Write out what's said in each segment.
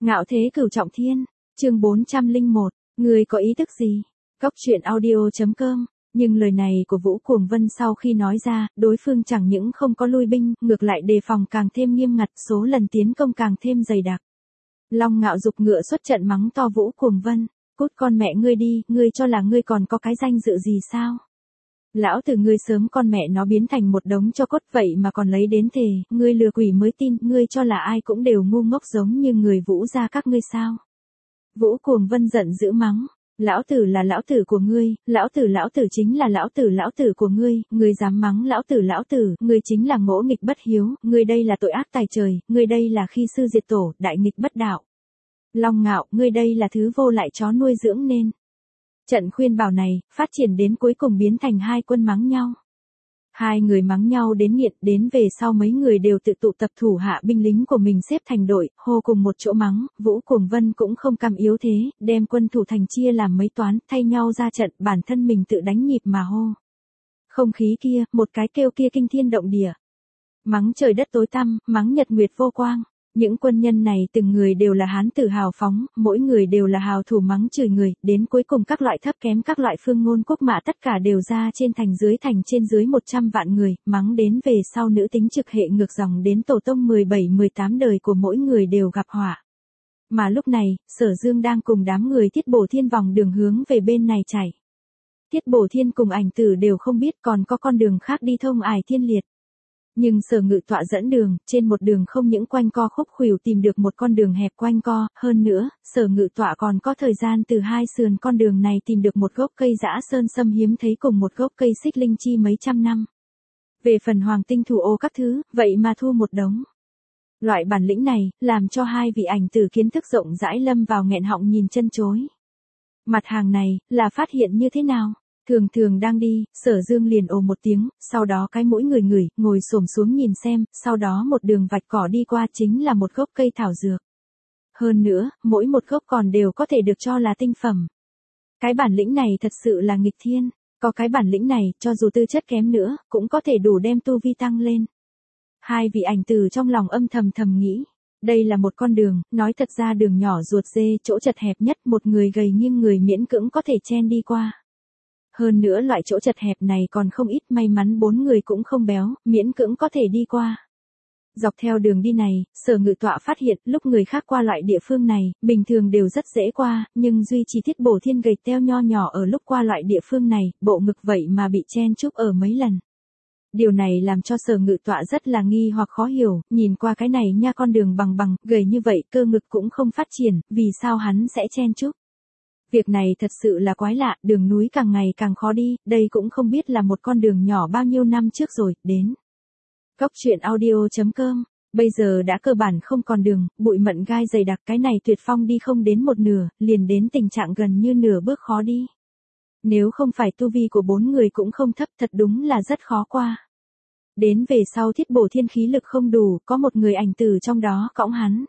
Ngạo thế cửu trọng thiên, chương 401, người có ý thức gì? Cóc truyện audio.com. Nhưng lời này của Vũ Cuồng Vân sau khi nói ra, đối phương chẳng những không có lui binh, ngược lại đề phòng càng thêm nghiêm ngặt, số lần tiến công càng thêm dày đặc. Long Ngạo giục ngựa xuất trận mắng to Vũ Cuồng Vân, cút con mẹ ngươi đi, ngươi cho là ngươi còn có cái danh dự gì sao? Lão tử ngươi sớm con mẹ nó biến thành một đống cho cốt vậy mà còn lấy đến thề, ngươi lừa quỷ mới tin, ngươi cho là ai cũng đều ngu ngốc giống như người Vũ gia các ngươi sao? Vũ Cuồng Vân giận dữ mắng, lão tử là lão tử của ngươi, lão tử chính là lão tử của ngươi dám mắng lão tử, ngươi chính là ngỗ nghịch bất hiếu, ngươi đây là tội ác tài trời, ngươi đây là khi sư diệt tổ, đại nghịch bất đạo. Long Ngạo, ngươi đây là thứ vô lại chó nuôi dưỡng nên. Trận khuyên bảo này, phát triển đến cuối cùng biến thành hai quân mắng nhau. Hai người mắng nhau đến nghiện, đến về sau mấy người đều tự tụ tập thủ hạ binh lính của mình xếp thành đội, hô cùng một chỗ mắng, Vũ Cuồng Vân cũng không cam yếu thế, đem quân thủ thành chia làm mấy toán, thay nhau ra trận, bản thân mình tự đánh nhịp mà hô. Không khí kia, một cái kêu kia kinh thiên động địa. Mắng trời đất tối tăm, mắng nhật nguyệt vô quang. Những quân nhân này từng người đều là hán tử hào phóng, mỗi người đều là hào thủ mắng chửi người, đến cuối cùng các loại thấp kém các loại phương ngôn quốc mạ tất cả đều ra trên thành trên dưới 100 vạn người, mắng đến về sau nữ tính trực hệ ngược dòng đến tổ tông 17-18 đời của mỗi người đều gặp họa. Mà lúc này, Sở Dương đang cùng đám người Tiết Bổ Thiên vòng đường hướng về bên này chạy. Tiết Bổ Thiên cùng Ảnh Tử đều không biết còn có con đường khác đi thông Ải Thiên Liệt. Nhưng Sở Ngự Tọa dẫn đường, trên một đường không những quanh co khúc khuỷu tìm được một con đường hẹp quanh co, hơn nữa, Sở Ngự Tọa còn có thời gian từ hai sườn con đường này tìm được một gốc cây dã sơn sâm hiếm thấy cùng một gốc cây xích linh chi mấy trăm năm. Về phần hoàng tinh thủ ô các thứ, vậy mà thu một đống. Loại bản lĩnh này, làm cho hai vị Ảnh Tử kiến thức rộng rãi lâm vào nghẹn họng nhìn chân chối. Mặt hàng này, là phát hiện như thế nào? Thường đang đi, Sở Dương liền ồ một tiếng, sau đó cái mũi ngửi, ngồi xổm xuống nhìn xem, sau đó một đường vạch cỏ đi qua chính là một gốc cây thảo dược. Hơn nữa, mỗi một gốc còn đều có thể được cho là tinh phẩm. Cái bản lĩnh này thật sự là nghịch thiên, có cái bản lĩnh này, cho dù tư chất kém nữa, cũng có thể đủ đem tu vi tăng lên. Hai vị Ảnh Tử trong lòng âm thầm nghĩ. Đây là một con đường, nói thật ra đường nhỏ ruột dê, chỗ chật hẹp nhất, một người gầy nghiêng người miễn cưỡng có thể chen đi qua. Hơn nữa loại chỗ chật hẹp này còn không ít, may mắn bốn người cũng không béo, miễn cưỡng có thể đi qua. Dọc theo đường đi này, Sở Ngự Tọa phát hiện lúc người khác qua loại địa phương này, bình thường đều rất dễ qua, nhưng duy chỉ Tiết Bổ Thiên gầy teo nho nhỏ ở lúc qua loại địa phương này, bộ ngực vậy mà bị chen chúc ở mấy lần. Điều này làm cho Sở Ngự Tọa rất là nghi hoặc khó hiểu, nhìn qua cái này nha, con đường bằng gầy như vậy, cơ ngực cũng không phát triển, vì sao hắn sẽ chen chúc? Việc này thật sự là quái lạ, đường núi càng ngày càng khó đi, đây cũng không biết là một con đường nhỏ bao nhiêu năm trước rồi, đến. Cóc truyện audio.com, bây giờ đã cơ bản không còn đường, bụi mận gai dày đặc, cái này Tuyệt Phong đi không đến một nửa, liền đến tình trạng gần như nửa bước khó đi. Nếu không phải tu vi của bốn người cũng không thấp, thật đúng là rất khó qua. Đến về sau Thiết Bổ Thiên khí lực không đủ, có một người Ảnh Tử trong đó cõng hắn.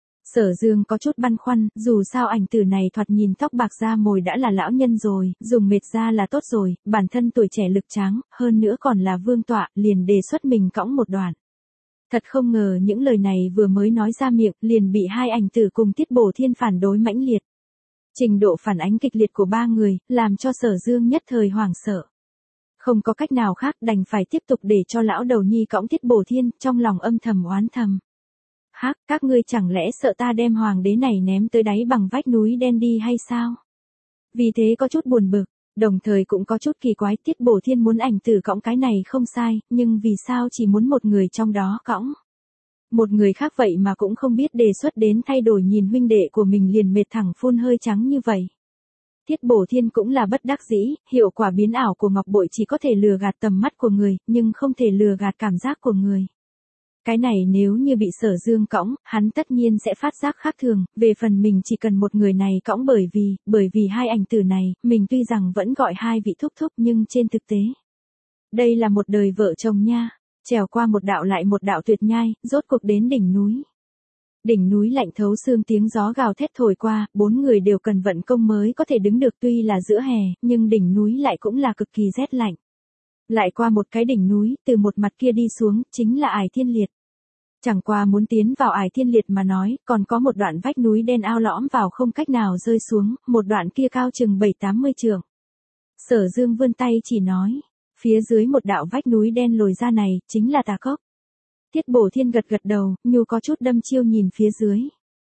Sở Dương có chút băn khoăn, dù sao Ảnh Tử này thoạt nhìn tóc bạc da mồi đã là lão nhân rồi, dùng mệt ra là tốt rồi, bản thân tuổi trẻ lực tráng, hơn nữa còn là vương tọa, liền đề xuất mình cõng một đoạn. Thật không ngờ những lời này vừa mới nói ra miệng, liền bị hai Ảnh Tử cùng Tiết Bổ Thiên phản đối mãnh liệt. Trình độ phản ánh kịch liệt của ba người, làm cho Sở Dương nhất thời hoảng sợ. Không có cách nào khác, đành phải tiếp tục để cho lão đầu nhi cõng Tiết Bổ Thiên, trong lòng âm thầm oán thầm. Hắc, các ngươi chẳng lẽ sợ ta đem hoàng đế này ném tới đáy bằng vách núi đen đi hay sao? Vì thế có chút buồn bực, đồng thời cũng có chút kỳ quái, Tiết Bổ Thiên muốn Ảnh Tử cõng cái này không sai, nhưng vì sao chỉ muốn một người trong đó cõng? Một người khác vậy mà cũng không biết đề xuất đến thay đổi, nhìn huynh đệ của mình liền mệt thẳng phun hơi trắng như vậy. Tiết Bổ Thiên cũng là bất đắc dĩ, hiệu quả biến ảo của ngọc bội chỉ có thể lừa gạt tầm mắt của người, nhưng không thể lừa gạt cảm giác của người. Cái này nếu như bị Sở Dương cõng, hắn tất nhiên sẽ phát giác khác thường, về phần mình chỉ cần một người này cõng, bởi vì hai Ảnh Tử này, mình tuy rằng vẫn gọi hai vị thúc thúc nhưng trên thực tế. Đây là một đời vợ chồng nha, trèo qua một đạo lại một đạo tuyệt nhai, rốt cuộc đến đỉnh núi. Đỉnh núi lạnh thấu xương, tiếng gió gào thét thổi qua, bốn người đều cần vận công mới có thể đứng được, tuy là giữa hè, nhưng đỉnh núi lại cũng là cực kỳ rét lạnh. Lại qua một cái đỉnh núi, từ một mặt kia đi xuống, chính là Ải Thiên Liệt. Chẳng qua muốn tiến vào ải thiên liệt mà nói, còn có một đoạn vách núi đen ao lõm vào không cách nào rơi xuống, một đoạn kia cao chừng 7-80 trượng. Sở Dương vươn tay chỉ nói, phía dưới một đạo vách núi đen lồi ra này, chính là tà cốc. Tiết Bổ Thiên gật gật đầu, nhu có chút đăm chiêu nhìn phía dưới.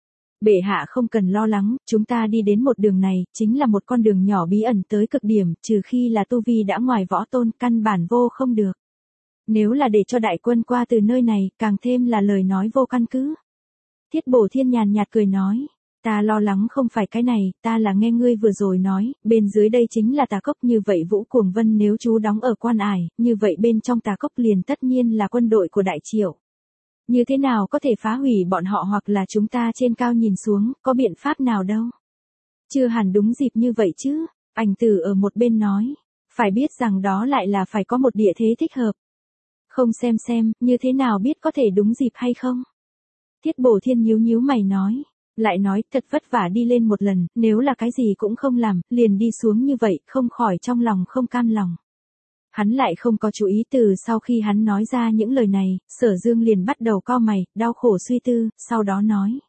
Bệ hạ không cần lo lắng, chúng ta đi đến một đường này, chính là một con đường nhỏ bí ẩn tới cực điểm, trừ khi là tu vi đã ngoài võ tôn, căn bản vô không được. Nếu là để cho đại quân qua từ nơi này, càng thêm là lời nói vô căn cứ. Tiết Bổ Thiên nhàn nhạt cười nói, ta lo lắng không phải cái này, ta là nghe ngươi vừa rồi nói, bên dưới đây chính là tà cốc, như vậy Vũ Cuồng Vân nếu chú đóng ở quan ải, như vậy bên trong tà cốc liền tất nhiên là quân đội của Đại Triệu. Như thế nào có thể phá hủy bọn họ, hoặc là chúng ta trên cao nhìn xuống, có biện pháp nào đâu. Chưa hẳn đúng dịp như vậy chứ, Ảnh Tử ở một bên nói, phải biết rằng đó lại là phải có một địa thế thích hợp. Không xem, như thế nào biết có thể đúng dịp hay không? Tiết Bổ Thiên nhíu nhíu mày nói, lại nói thật vất vả đi lên một lần, nếu là cái gì cũng không làm, liền đi xuống như vậy, không khỏi trong lòng không cam lòng. Hắn lại không có chú ý, từ sau khi hắn nói ra những lời này, Sở Dương liền bắt đầu cau mày, đau khổ suy tư, sau đó nói.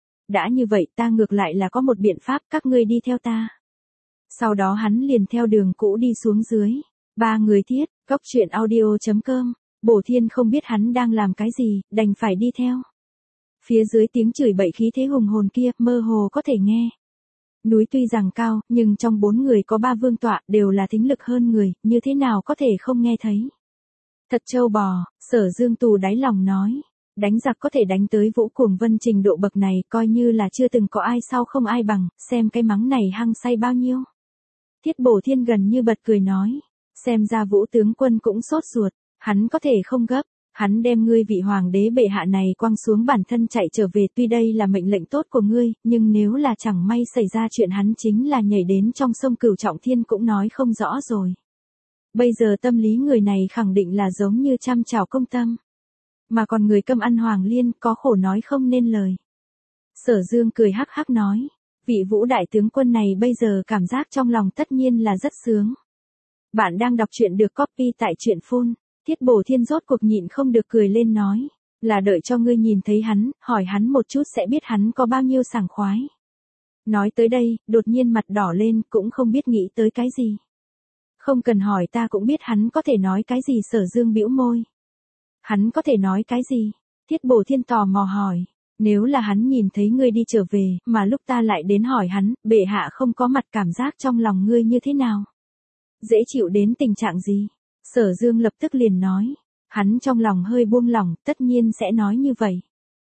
Đã như vậy ta ngược lại là có một biện pháp, các ngươi đi theo ta. Sau đó hắn liền theo đường cũ đi xuống dưới. Ba người thiết, Cốc Truyện Audio.com, Bổ Thiên không biết hắn đang làm cái gì, đành phải đi theo. Phía dưới tiếng chửi bậy khí thế hùng hồn kia, mơ hồ có thể nghe. Núi tuy rằng cao, nhưng trong 4 người có 3 vương tọa, đều là thính lực hơn người, như thế nào có thể không nghe thấy. Thật trâu bò, Sở Dương tù đáy lòng nói. Đánh giặc có thể đánh tới Vũ Cuồng Vân trình độ bậc này, coi như là chưa từng có ai sau không ai bằng, xem cái mắng này hăng say bao nhiêu. Tiết Bổ Thiên gần như bật cười nói. Xem ra Vũ tướng quân cũng sốt ruột, hắn có thể không gấp. Hắn đem ngươi vị hoàng đế bệ hạ này quăng xuống, bản thân chạy trở về, tuy đây là mệnh lệnh tốt của ngươi, nhưng nếu là chẳng may xảy ra chuyện, hắn chính là nhảy đến trong sông Cửu Trọng Thiên cũng nói không rõ rồi. Bây giờ tâm lý người này khẳng định là giống như trăm chảo công tâm. Mà còn người câm ăn hoàng liên, có khổ nói không nên lời. Sở Dương cười hắc hắc nói, vị Vũ đại tướng quân này bây giờ cảm giác trong lòng tất nhiên là rất sướng. Bạn đang đọc truyện được copy tại truyện phun. Tiết Bổ Thiên rốt cuộc nhịn không được cười lên nói, là đợi cho ngươi nhìn thấy hắn, hỏi hắn một chút sẽ biết hắn có bao nhiêu sảng khoái. Nói tới đây, đột nhiên mặt đỏ lên, cũng không biết nghĩ tới cái gì. Không cần hỏi ta cũng biết hắn có thể nói cái gì. Sở Dương bĩu môi. Hắn có thể nói cái gì? Tiết Bổ Thiên tò mò hỏi, nếu là hắn nhìn thấy ngươi đi trở về, mà lúc ta lại đến hỏi hắn, bệ hạ không có mặt, cảm giác trong lòng ngươi như thế nào? Dễ chịu đến tình trạng gì? Sở Dương lập tức liền nói, hắn trong lòng hơi buông lỏng, tất nhiên sẽ nói như vậy.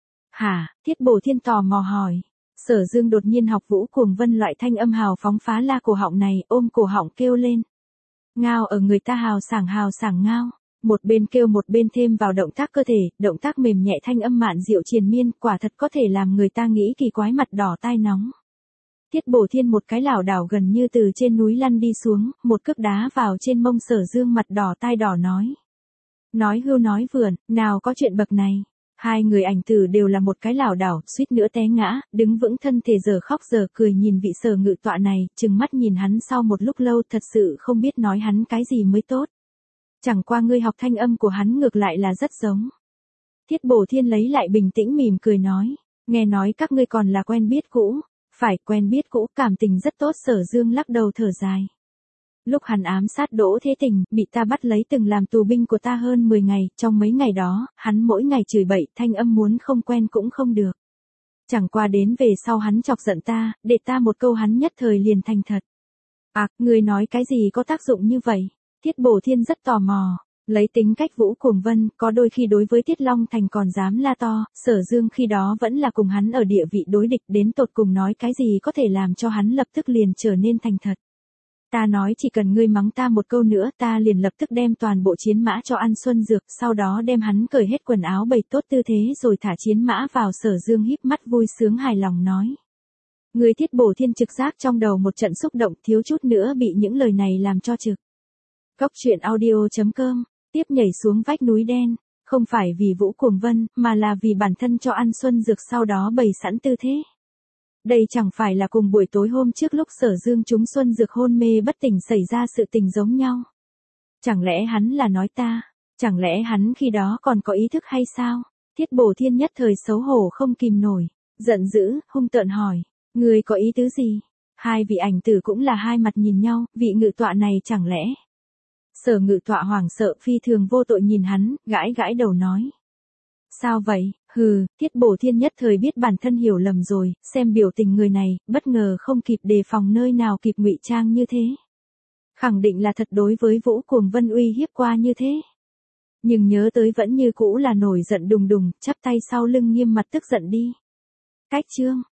Hả? Tiết Bổ Thiên tò mò hỏi. Sở Dương đột nhiên học Vũ Cuồng Vân loại thanh âm hào phóng phá la cổ họng này, ôm cổ họng kêu lên. Ngao ở người ta hào sảng ngao. Một bên kêu một bên thêm vào động tác cơ thể, động tác mềm nhẹ, thanh âm mạn diệu triền miên, quả thật có thể làm người ta nghĩ kỳ quái, mặt đỏ tai nóng. Tiết Bổ Thiên một cái lảo đảo gần như từ trên núi lăn đi xuống, một cước đá vào trên mông Sở Dương, mặt đỏ tai đỏ nói. Nói hưu nói vượn, nào có chuyện bậc này. Hai người Ảnh Tử đều là một cái lảo đảo, suýt nữa té ngã, đứng vững thân thể giờ khóc giờ cười nhìn vị Sở ngự tọa này, trừng mắt nhìn hắn sau một lúc lâu, thật sự không biết nói hắn cái gì mới tốt. Chẳng qua ngươi học thanh âm của hắn ngược lại là rất giống. Tiết Bổ Thiên lấy lại bình tĩnh mỉm cười nói, nghe nói các ngươi còn là quen biết cũ. Phải, quen biết cũ, cảm tình rất tốt. Sở Dương lắc đầu thở dài. Lúc hắn ám sát Đỗ Thế Tình, bị ta bắt lấy từng làm tù binh của ta hơn 10 ngày, trong mấy ngày đó, hắn mỗi ngày chửi bậy, thanh âm muốn không quen cũng không được. Chẳng qua đến về sau hắn chọc giận ta, để ta một câu hắn nhất thời liền thành thật. À, người nói cái gì có tác dụng như vậy? Tiết Bổ Thiên rất tò mò. Lấy tính cách Vũ Cuồng Vân, có đôi khi đối với Tiết Long Thành còn dám la to, Sở Dương khi đó vẫn là cùng hắn ở địa vị đối địch, đến tột cùng nói cái gì có thể làm cho hắn lập tức liền trở nên thành thật. Ta nói chỉ cần ngươi mắng ta một câu nữa, ta liền lập tức đem toàn bộ chiến mã cho ăn xuân dược, sau đó đem hắn cởi hết quần áo bày tốt tư thế rồi thả chiến mã vào. Sở Dương híp mắt vui sướng hài lòng nói. Người Tiết Bổ Thiên trực giác trong đầu một trận xúc động, thiếu chút nữa bị những lời này làm cho trực. Cốc Truyện Audio.com, tiếp nhảy xuống vách núi đen, không phải vì Vũ Cuồng Vân, mà là vì bản thân cho ăn xuân dược, sau đó bày sẵn tư thế. Đây chẳng phải là cùng buổi tối hôm trước lúc Sở Dương trúng xuân dược hôn mê bất tỉnh xảy ra sự tình giống nhau. Chẳng lẽ hắn là nói ta? Chẳng lẽ hắn khi đó còn có ý thức hay sao? Thiết Bổ Thiên nhất thời xấu hổ không kìm nổi, giận dữ, hung tợn hỏi, người có ý tứ gì? Hai vị ảnh tử cũng là hai mặt nhìn nhau, vị ngự tọa này chẳng lẽ? Sở ngự tọa hoảng sợ phi thường vô tội nhìn hắn, gãi gãi đầu nói. Sao vậy, hừ, Thiết Bổ Thiên nhất thời biết bản thân hiểu lầm rồi, xem biểu tình người này, bất ngờ không kịp đề phòng nơi nào kịp ngụy trang như thế. Khẳng định là thật đối với Vũ Cuồng Vân uy hiếp qua như thế. Nhưng nhớ tới vẫn như cũ là nổi giận đùng đùng, chắp tay sau lưng nghiêm mặt tức giận đi. Cách chương.